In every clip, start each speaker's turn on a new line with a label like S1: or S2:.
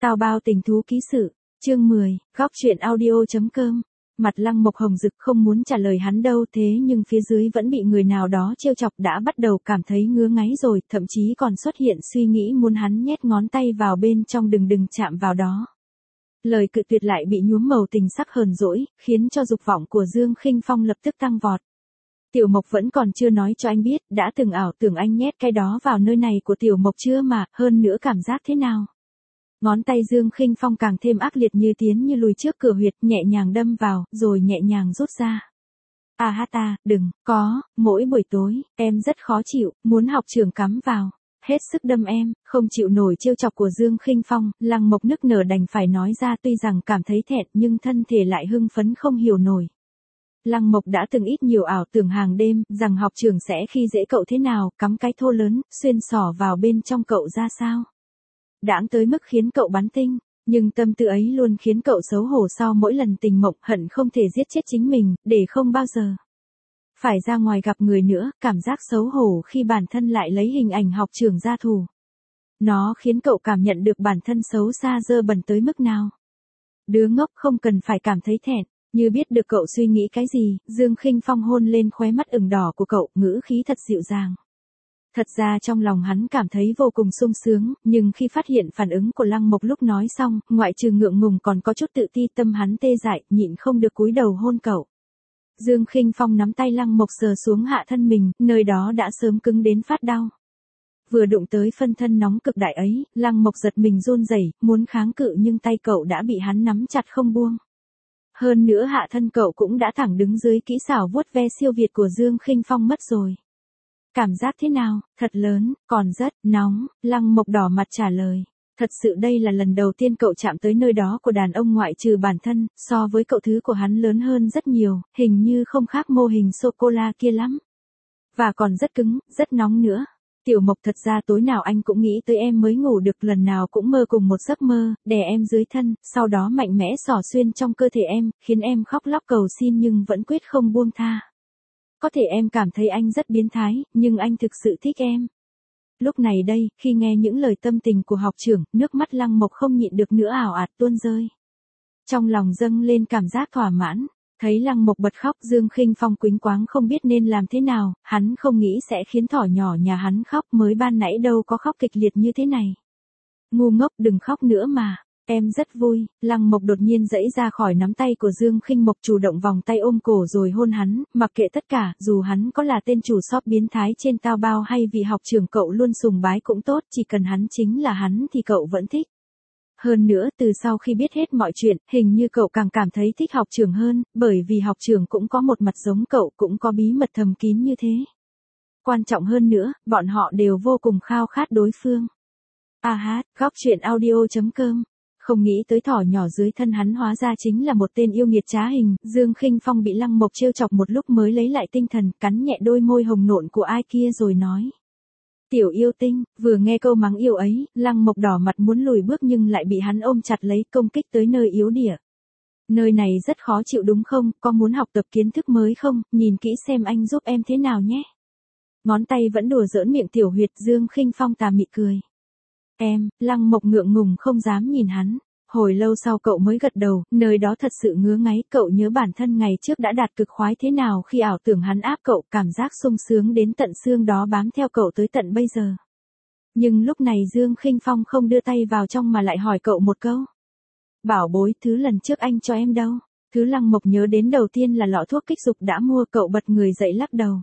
S1: Tao bao tình thú ký sự, chương 10, góc truyện audio.com. Mặt Lăng Mộc hồng rực không muốn trả lời hắn đâu, thế nhưng phía dưới vẫn bị người nào đó trêu chọc, đã bắt đầu cảm thấy ngứa ngáy rồi, thậm chí còn xuất hiện suy nghĩ muốn hắn nhét ngón tay vào bên trong, đừng chạm vào đó. Lời cự tuyệt lại bị nhuốm màu tình sắc hờn dỗi, khiến cho dục vọng của Dương Khinh Phong lập tức tăng vọt. Tiểu Mộc vẫn còn chưa nói cho anh biết, đã từng ảo tưởng anh nhét cái đó vào nơi này của Tiểu Mộc chưa mà, hơn nữa cảm giác thế nào? Ngón tay Dương Khinh Phong càng thêm ác liệt, như tiến như lùi trước cửa huyệt, nhẹ nhàng đâm vào, rồi nhẹ nhàng rút ra. Đừng, mỗi buổi tối, em rất khó chịu, muốn học trưởng cắm vào. Hết sức đâm em, không chịu nổi trêu chọc của Dương Khinh Phong, Lăng Mộc nức nở đành phải nói ra, tuy rằng cảm thấy thẹn nhưng thân thể lại hưng phấn không hiểu nổi. Lăng Mộc đã từng ít nhiều ảo tưởng hàng đêm, rằng học trưởng sẽ khi dễ cậu thế nào, cắm cái thô lớn, xuyên xỏ vào bên trong cậu ra sao. Đãng tới mức khiến cậu bắn tinh, nhưng tâm tư ấy luôn khiến cậu xấu hổ sau mỗi lần tình mộng, hận không thể giết chết chính mình, để không bao giờ phải ra ngoài gặp người nữa, cảm giác xấu hổ khi bản thân lại lấy hình ảnh học trưởng ra thù. Nó khiến cậu cảm nhận được bản thân xấu xa dơ bẩn tới mức nào. Đứa ngốc không cần phải cảm thấy thẹn, như biết được cậu suy nghĩ cái gì, Dương Khinh Phong hôn lên khóe mắt ửng đỏ của cậu, ngữ khí thật dịu dàng. Thật ra trong lòng hắn cảm thấy vô cùng sung sướng, nhưng khi phát hiện phản ứng của Lăng Mộc lúc nói xong, ngoại trừ ngượng ngùng còn có chút tự ti, tâm hắn tê dại, nhịn không được cúi đầu hôn cậu. Dương Khinh Phong nắm tay Lăng Mộc sờ xuống hạ thân mình, nơi đó đã sớm cứng đến phát đau. Vừa đụng tới phân thân nóng cực đại ấy, Lăng Mộc giật mình run rẩy, muốn kháng cự nhưng tay cậu đã bị hắn nắm chặt không buông. Hơn nữa hạ thân cậu cũng đã thẳng đứng dưới kỹ xảo vuốt ve siêu việt của Dương Khinh Phong mất rồi. Cảm giác thế nào? Thật lớn, còn rất nóng, Lăng Mộc đỏ mặt trả lời. Thật sự đây là lần đầu tiên cậu chạm tới nơi đó của đàn ông ngoại trừ bản thân, so với cậu thứ của hắn lớn hơn rất nhiều, hình như không khác mô hình sô-cô-la kia lắm. Và còn rất cứng, rất nóng nữa. Tiểu Mộc, thật ra tối nào anh cũng nghĩ tới em mới ngủ được, lần nào cũng mơ cùng một giấc mơ, đè em dưới thân, sau đó mạnh mẽ xỏ xuyên trong cơ thể em, khiến em khóc lóc cầu xin nhưng vẫn quyết không buông tha. Có thể em cảm thấy anh rất biến thái, nhưng anh thực sự thích em. Lúc này đây, khi nghe những lời tâm tình của học trưởng, nước mắt Lăng Mộc không nhịn được nữa ảo ạt tuôn rơi. Trong lòng dâng lên cảm giác thỏa mãn, thấy Lăng Mộc bật khóc, Dương Khinh Phong quĩnh quáng không biết nên làm thế nào, hắn không nghĩ sẽ khiến thỏ nhỏ nhà hắn khóc, mới ban nãy đâu có khóc kịch liệt như thế này. Ngu ngốc, đừng khóc nữa mà. Em rất vui. Lăng Mộc đột nhiên giãy ra khỏi nắm tay của Dương Khinh Mộc, chủ động vòng tay ôm cổ rồi hôn hắn, mặc kệ tất cả, dù hắn có là tên chủ shop biến thái trên tao bao hay vị học trưởng cậu luôn sùng bái cũng tốt, chỉ cần hắn chính là hắn thì cậu vẫn thích. Hơn nữa, từ sau khi biết hết mọi chuyện, hình như cậu càng cảm thấy thích học trưởng hơn, bởi vì học trưởng cũng có một mặt giống cậu, cũng có bí mật thầm kín như thế. Quan trọng hơn nữa, bọn họ đều vô cùng khao khát đối phương. Góc truyện audio.com. Không nghĩ tới thỏ nhỏ dưới thân hắn hóa ra chính là một tên yêu nghiệt trá hình, Dương Khinh Phong bị Lăng Mộc trêu chọc một lúc mới lấy lại tinh thần, cắn nhẹ đôi môi hồng nộn của ai kia rồi nói. Tiểu yêu tinh, vừa nghe câu mắng yêu ấy, Lăng Mộc đỏ mặt muốn lùi bước nhưng lại bị hắn ôm chặt lấy, công kích tới nơi yếu địa. Nơi này rất khó chịu đúng không, có muốn học tập kiến thức mới không, nhìn kỹ xem anh giúp em thế nào nhé. Ngón tay vẫn đùa giỡn miệng tiểu huyệt, Dương Khinh Phong tà mị cười. Lăng Mộc ngượng ngùng không dám nhìn hắn. Hồi lâu sau cậu mới gật đầu, nơi đó thật sự ngứa ngáy, cậu nhớ bản thân ngày trước đã đạt cực khoái thế nào khi ảo tưởng hắn áp cậu, cảm giác sung sướng đến tận xương đó bám theo cậu tới tận bây giờ. Nhưng lúc này Dương Khinh Phong không đưa tay vào trong mà lại hỏi cậu một câu. Bảo bối, thứ lần trước anh cho em đâu? Thứ Lăng Mộc nhớ đến đầu tiên là lọ thuốc kích dục đã mua, cậu bật người dậy lắc đầu.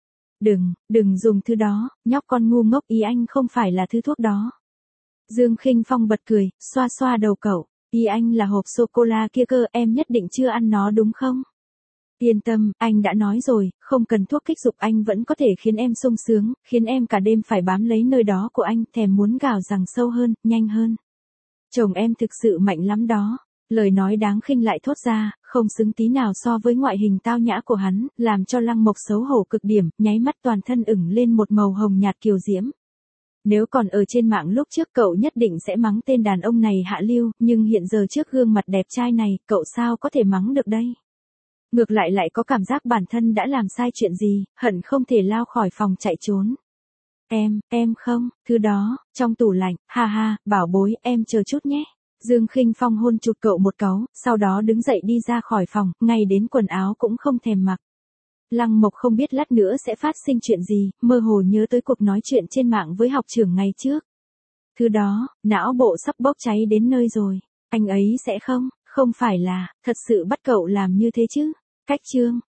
S1: Đừng dùng thứ đó, nhóc con ngu ngốc, ý anh không phải là thứ thuốc đó. Dương Khinh Phong bật cười, xoa xoa đầu cậu. Ý anh là hộp sô-cô-la kia cơ, em nhất định chưa ăn nó đúng không? Yên tâm, anh đã nói rồi, không cần thuốc kích dục, anh vẫn có thể khiến em sung sướng, khiến em cả đêm phải bám lấy nơi đó của anh, thèm muốn gào rằng sâu hơn, nhanh hơn. Chồng em thực sự mạnh lắm đó. Lời nói đáng khinh lại thốt ra, không xứng tí nào so với ngoại hình tao nhã của hắn, làm cho Lăng Mộc xấu hổ cực điểm, nháy mắt toàn thân ửng lên một màu hồng nhạt kiều diễm. Nếu còn ở trên mạng lúc trước cậu nhất định sẽ mắng tên đàn ông này hạ lưu, nhưng hiện giờ trước gương mặt đẹp trai này, cậu sao có thể mắng được đây? Ngược lại có cảm giác bản thân đã làm sai chuyện gì, hận không thể lao khỏi phòng chạy trốn. Em không, thứ đó, trong tủ lạnh, bảo bối, em chờ chút nhé. Dương Khinh Phong hôn chụt cậu một cáu, sau đó đứng dậy đi ra khỏi phòng, ngay đến quần áo cũng không thèm mặc. Lăng Mộc không biết lát nữa sẽ phát sinh chuyện gì, mơ hồ nhớ tới cuộc nói chuyện trên mạng với học trưởng ngày trước. Thứ đó, não bộ sắp bốc cháy đến nơi rồi. Anh ấy sẽ không phải là, thật sự bắt cậu làm như thế chứ. Cách chương